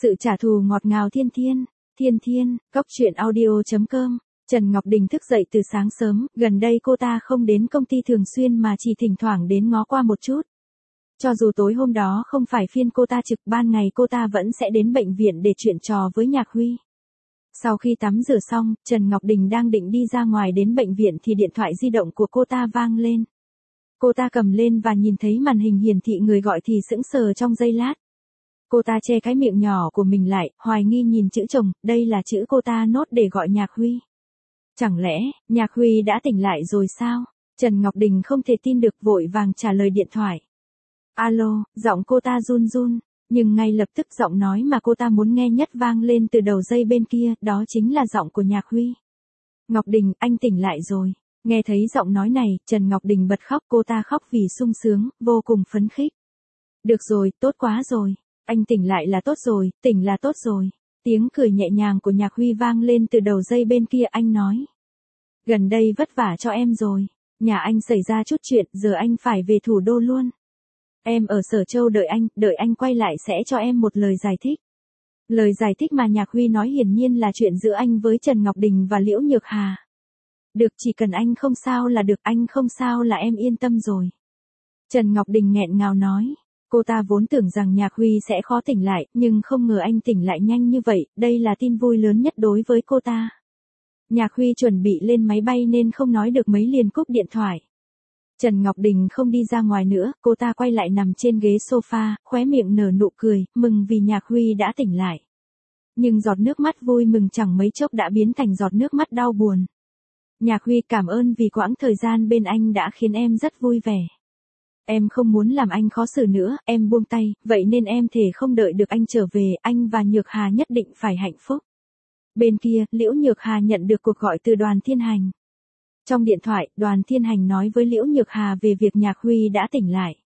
Sự trả thù ngọt ngào thiên thiên. Thiên thiên, Cốc truyện audio.com. Trần Ngọc Đình thức dậy từ sáng sớm, gần đây cô ta không đến công ty thường xuyên mà chỉ thỉnh thoảng đến ngó qua một chút. Cho dù tối hôm đó không phải phiên cô ta trực, ban ngày cô ta vẫn sẽ đến bệnh viện để chuyện trò với Nhạc Huy. Sau khi tắm rửa xong, Trần Ngọc Đình đang định đi ra ngoài đến bệnh viện thì điện thoại di động của cô ta vang lên. Cô ta cầm lên và nhìn thấy màn hình hiển thị người gọi thì sững sờ trong giây lát. Cô ta che cái miệng nhỏ của mình lại, hoài nghi nhìn chữ chồng, đây là chữ cô ta nốt để gọi Nhạc Huy. Chẳng lẽ, Nhạc Huy đã tỉnh lại rồi sao? Trần Ngọc Đình không thể tin được, vội vàng trả lời điện thoại. Alo, giọng cô ta run run, nhưng ngay lập tức giọng nói mà cô ta muốn nghe nhất vang lên từ đầu dây bên kia, đó chính là giọng của Nhạc Huy. Ngọc Đình, anh tỉnh lại rồi. Nghe thấy giọng nói này, Trần Ngọc Đình bật khóc, cô ta khóc vì sung sướng, vô cùng phấn khích. Được rồi, tốt quá rồi. Anh tỉnh lại là tốt rồi, tỉnh là tốt rồi. Tiếng cười nhẹ nhàng của Nhạc Huy vang lên từ đầu dây bên kia, anh nói. Gần đây vất vả cho em rồi. Nhà anh xảy ra chút chuyện, giờ anh phải về thủ đô luôn. Em ở Sở Châu đợi anh quay lại sẽ cho em một lời giải thích. Lời giải thích mà Nhạc Huy nói hiển nhiên là chuyện giữa anh với Trần Ngọc Đình và Liễu Nhược Hà. Được, chỉ cần anh không sao là được, anh không sao là em yên tâm rồi. Trần Ngọc Đình nghẹn ngào nói. Cô ta vốn tưởng rằng Nhạc Huy sẽ khó tỉnh lại, nhưng không ngờ anh tỉnh lại nhanh như vậy, đây là tin vui lớn nhất đối với cô ta. Nhạc Huy chuẩn bị lên máy bay nên không nói được mấy liền cúp điện thoại. Trần Ngọc Đình không đi ra ngoài nữa, cô ta quay lại nằm trên ghế sofa, khóe miệng nở nụ cười, mừng vì Nhạc Huy đã tỉnh lại. Nhưng giọt nước mắt vui mừng chẳng mấy chốc đã biến thành giọt nước mắt đau buồn. Nhạc Huy, cảm ơn vì quãng thời gian bên anh đã khiến em rất vui vẻ. Em không muốn làm anh khó xử nữa, em buông tay, vậy nên em thề không đợi được anh trở về, anh và Nhược Hà nhất định phải hạnh phúc. Bên kia, Liễu Nhược Hà nhận được cuộc gọi từ Đoàn Thiên Hành. Trong điện thoại, Đoàn Thiên Hành nói với Liễu Nhược Hà về việc Nhạc Huy đã tỉnh lại.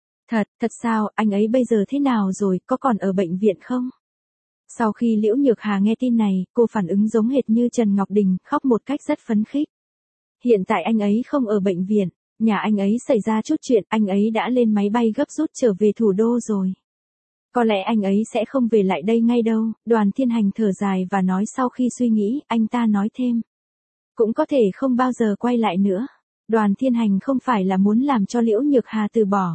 Thật sao, anh ấy bây giờ thế nào rồi, có còn ở bệnh viện không? Sau khi Liễu Nhược Hà nghe tin này, cô phản ứng giống hệt như Trần Ngọc Đình, khóc một cách rất phấn khích. Hiện tại anh ấy không ở bệnh viện, nhà anh ấy xảy ra chút chuyện, anh ấy đã lên máy bay gấp rút trở về thủ đô rồi. Có lẽ anh ấy sẽ không về lại đây ngay đâu, Đoàn Thiên Hành thở dài và nói sau khi suy nghĩ, anh ta nói thêm. Cũng có thể không bao giờ quay lại nữa. Đoàn Thiên Hành không phải là muốn làm cho Liễu Nhược Hà từ bỏ.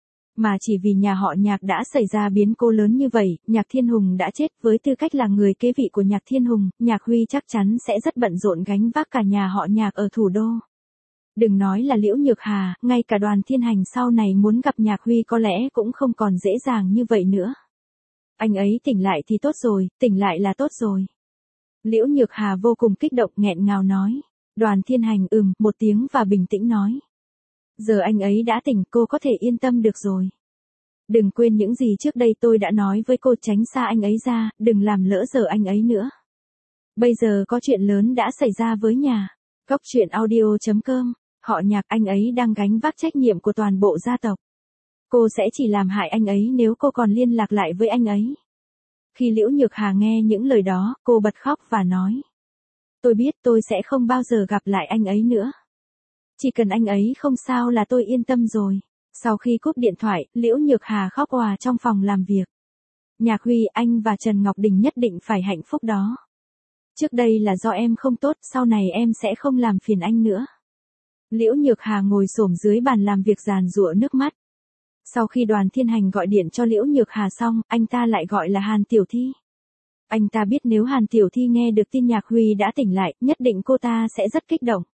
Mà chỉ vì nhà họ Nhạc đã xảy ra biến cố lớn như vậy, Nhạc Thiên Hùng đã chết, với tư cách là người kế vị của Nhạc Thiên Hùng, Nhạc Huy chắc chắn sẽ rất bận rộn gánh vác cả nhà họ Nhạc ở thủ đô. Đừng nói là Liễu Nhược Hà, ngay cả Đoàn Thiên Hành sau này muốn gặp Nhạc Huy có lẽ cũng không còn dễ dàng như vậy nữa. Anh ấy tỉnh lại thì tốt rồi, tỉnh lại là tốt rồi. Liễu Nhược Hà vô cùng kích động nghẹn ngào nói. Đoàn Thiên Hành một tiếng và bình tĩnh nói. Giờ anh ấy đã tỉnh, cô có thể yên tâm được rồi. Đừng quên những gì trước đây tôi đã nói với cô, tránh xa anh ấy ra, đừng làm lỡ giờ anh ấy nữa. Bây giờ có chuyện lớn đã xảy ra với nhà. Cốc truyện audio.com. Họ Nhạc, anh ấy đang gánh vác trách nhiệm của toàn bộ gia tộc. Cô sẽ chỉ làm hại anh ấy nếu cô còn liên lạc lại với anh ấy. Khi Liễu Nhược Hà nghe những lời đó, cô bật khóc và nói. Tôi biết tôi sẽ không bao giờ gặp lại anh ấy nữa. Chỉ cần anh ấy không sao là tôi yên tâm rồi. Sau khi cúp điện thoại, Liễu Nhược Hà khóc òa trong phòng làm việc. Nhạc Huy, anh và Trần Ngọc Đình nhất định phải hạnh phúc đó. Trước đây là do em không tốt, sau này em sẽ không làm phiền anh nữa. Liễu Nhược Hà ngồi xổm dưới bàn làm việc giàn giụa nước mắt. Sau khi Đoàn Thiên Hành gọi điện cho Liễu Nhược Hà xong, anh ta lại gọi là Hàn Tiểu Thi. Anh ta biết nếu Hàn Tiểu Thi nghe được tin Nhạc Huy đã tỉnh lại, nhất định cô ta sẽ rất kích động.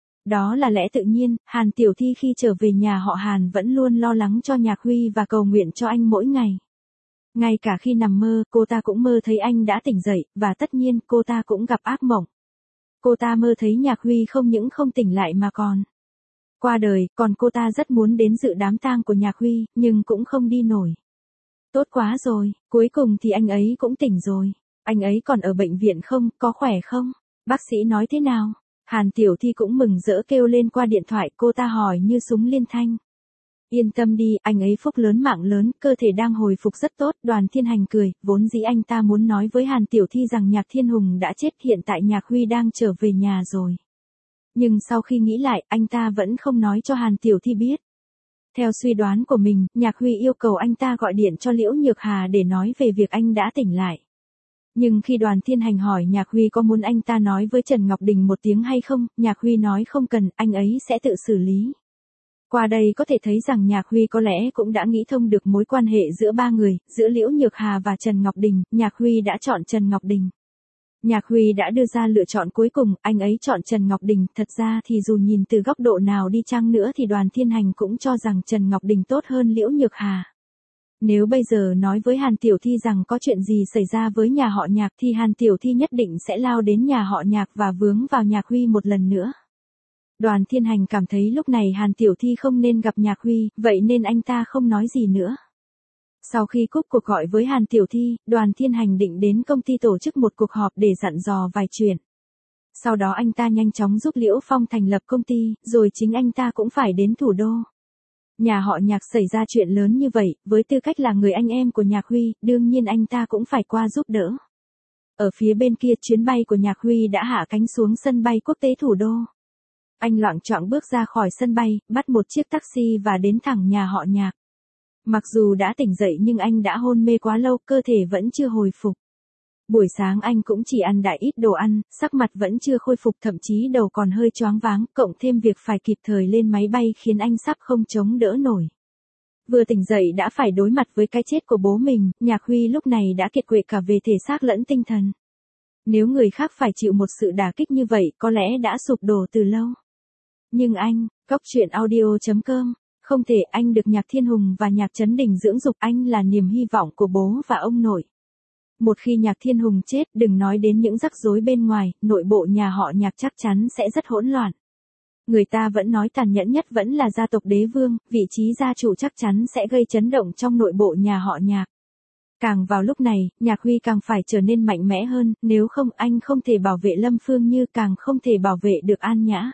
Đó là lẽ tự nhiên, Hàn Tiểu Thi khi trở về nhà họ Hàn vẫn luôn lo lắng cho Nhạc Huy và cầu nguyện cho anh mỗi ngày. Ngay cả khi nằm mơ, cô ta cũng mơ thấy anh đã tỉnh dậy, và tất nhiên cô ta cũng gặp ác mộng. Cô ta mơ thấy Nhạc Huy không những không tỉnh lại mà còn qua đời, còn cô ta rất muốn đến dự đám tang của Nhạc Huy, nhưng cũng không đi nổi. Tốt quá rồi, cuối cùng thì anh ấy cũng tỉnh rồi. Anh ấy còn ở bệnh viện không, có khỏe không? Bác sĩ nói thế nào? Hàn Tiểu Thi cũng mừng rỡ kêu lên qua điện thoại, cô ta hỏi như súng liên thanh. Yên tâm đi, anh ấy phúc lớn mạng lớn, cơ thể đang hồi phục rất tốt. Đoàn Thiên Hành cười, vốn dĩ anh ta muốn nói với Hàn Tiểu Thi rằng Nhạc Thiên Hùng đã chết, hiện tại Nhạc Huy đang trở về nhà rồi. Nhưng sau khi nghĩ lại, anh ta vẫn không nói cho Hàn Tiểu Thi biết. Theo suy đoán của mình, Nhạc Huy yêu cầu anh ta gọi điện cho Liễu Nhược Hà để nói về việc anh đã tỉnh lại. Nhưng khi Đoàn Thiên Hành hỏi Nhạc Huy có muốn anh ta nói với Trần Ngọc Đình một tiếng hay không, Nhạc Huy nói không cần, anh ấy sẽ tự xử lý. Qua đây có thể thấy rằng Nhạc Huy có lẽ cũng đã nghĩ thông được mối quan hệ giữa ba người, giữa Liễu Nhược Hà và Trần Ngọc Đình, Nhạc Huy đã chọn Trần Ngọc Đình. Nhạc Huy đã đưa ra lựa chọn cuối cùng, anh ấy chọn Trần Ngọc Đình, thật ra thì dù nhìn từ góc độ nào đi chăng nữa thì Đoàn Thiên Hành cũng cho rằng Trần Ngọc Đình tốt hơn Liễu Nhược Hà. Nếu bây giờ nói với Hàn Tiểu Thi rằng có chuyện gì xảy ra với nhà họ Nhạc thì Hàn Tiểu Thi nhất định sẽ lao đến nhà họ Nhạc và vướng vào Nhạc Huy một lần nữa. Đoàn Thiên Hành cảm thấy lúc này Hàn Tiểu Thi không nên gặp Nhạc Huy, vậy nên anh ta không nói gì nữa. Sau khi cúp cuộc gọi với Hàn Tiểu Thi, Đoàn Thiên Hành định đến công ty tổ chức một cuộc họp để dặn dò vài chuyện. Sau đó anh ta nhanh chóng giúp Liễu Phong thành lập công ty, rồi chính anh ta cũng phải đến thủ đô. Nhà họ Nhạc xảy ra chuyện lớn như vậy, với tư cách là người anh em của Nhạc Huy, đương nhiên anh ta cũng phải qua giúp đỡ. Ở phía bên kia chuyến bay của Nhạc Huy đã hạ cánh xuống sân bay quốc tế thủ đô. Anh loạng choạng bước ra khỏi sân bay, bắt một chiếc taxi và đến thẳng nhà họ Nhạc. Mặc dù đã tỉnh dậy nhưng anh đã hôn mê quá lâu, cơ thể vẫn chưa hồi phục. Buổi sáng anh cũng chỉ ăn đại ít đồ ăn, sắc mặt vẫn chưa khôi phục, thậm chí đầu còn hơi choáng váng, cộng thêm việc phải kịp thời lên máy bay khiến anh sắp không chống đỡ nổi. Vừa tỉnh dậy đã phải đối mặt với cái chết của bố mình, Nhạc Huy lúc này đã kiệt quệ cả về thể xác lẫn tinh thần. Nếu người khác phải chịu một sự đả kích như vậy, có lẽ đã sụp đổ từ lâu. Nhưng anh, Cốc.audio.com, không thể, anh được Nhạc Thiên Hùng và Nhạc Trấn Đình dưỡng dục, anh là niềm hy vọng của bố và ông nội. Một khi Nhạc Thiên Hùng chết, đừng nói đến những rắc rối bên ngoài, nội bộ nhà họ Nhạc chắc chắn sẽ rất hỗn loạn. Người ta vẫn nói tàn nhẫn nhất vẫn là gia tộc đế vương, vị trí gia chủ chắc chắn sẽ gây chấn động trong nội bộ nhà họ Nhạc. Càng vào lúc này, Nhạc Huy càng phải trở nên mạnh mẽ hơn, nếu không anh không thể bảo vệ Lâm Phương Như, càng không thể bảo vệ được An Nhã.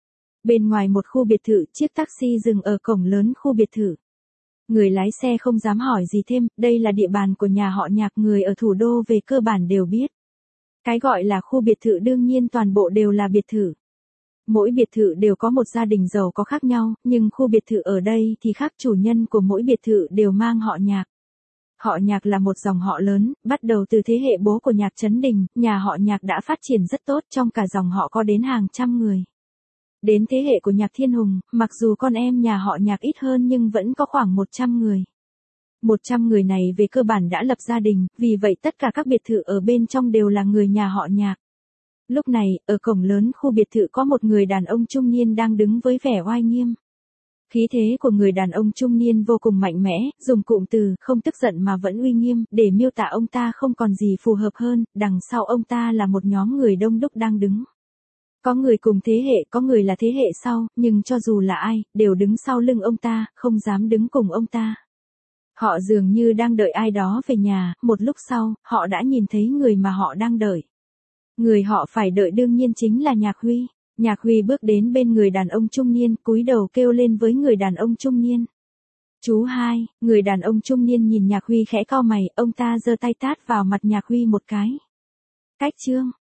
Bên ngoài một khu biệt thự, chiếc taxi dừng ở cổng lớn khu biệt thự. Người lái xe không dám hỏi gì thêm, đây là địa bàn của nhà họ Nhạc, người ở thủ đô về cơ bản đều biết. Cái gọi là khu biệt thự đương nhiên toàn bộ đều là biệt thự. Mỗi biệt thự đều có một gia đình giàu có khác nhau, nhưng khu biệt thự ở đây thì khác, chủ nhân của mỗi biệt thự đều mang họ Nhạc. Họ Nhạc là một dòng họ lớn, bắt đầu từ thế hệ bố của Nhạc Trấn Đình, nhà họ Nhạc đã phát triển rất tốt, trong cả dòng họ có đến hàng trăm người. Đến thế hệ của Nhạc Thiên Hùng, mặc dù con em nhà họ Nhạc ít hơn nhưng vẫn có khoảng 100 người. 100 người này về cơ bản đã lập gia đình, vì vậy tất cả các biệt thự ở bên trong đều là người nhà họ Nhạc. Lúc này, ở cổng lớn khu biệt thự có một người đàn ông trung niên đang đứng với vẻ oai nghiêm. Khí thế của người đàn ông trung niên vô cùng mạnh mẽ, dùng cụm từ không tức giận mà vẫn uy nghiêm để miêu tả ông ta không còn gì phù hợp hơn, đằng sau ông ta là một nhóm người đông đúc đang đứng. Có người cùng thế hệ, có người là thế hệ sau, nhưng cho dù là ai, đều đứng sau lưng ông ta, không dám đứng cùng ông ta. Họ dường như đang đợi ai đó về nhà, một lúc sau, họ đã nhìn thấy người mà họ đang đợi. Người họ phải đợi đương nhiên chính là Nhạc Huy. Nhạc Huy bước đến bên người đàn ông trung niên, cúi đầu kêu lên với người đàn ông trung niên. Chú hai, người đàn ông trung niên nhìn Nhạc Huy khẽ cau mày, ông ta giơ tay tát vào mặt Nhạc Huy một cái. Cách chương.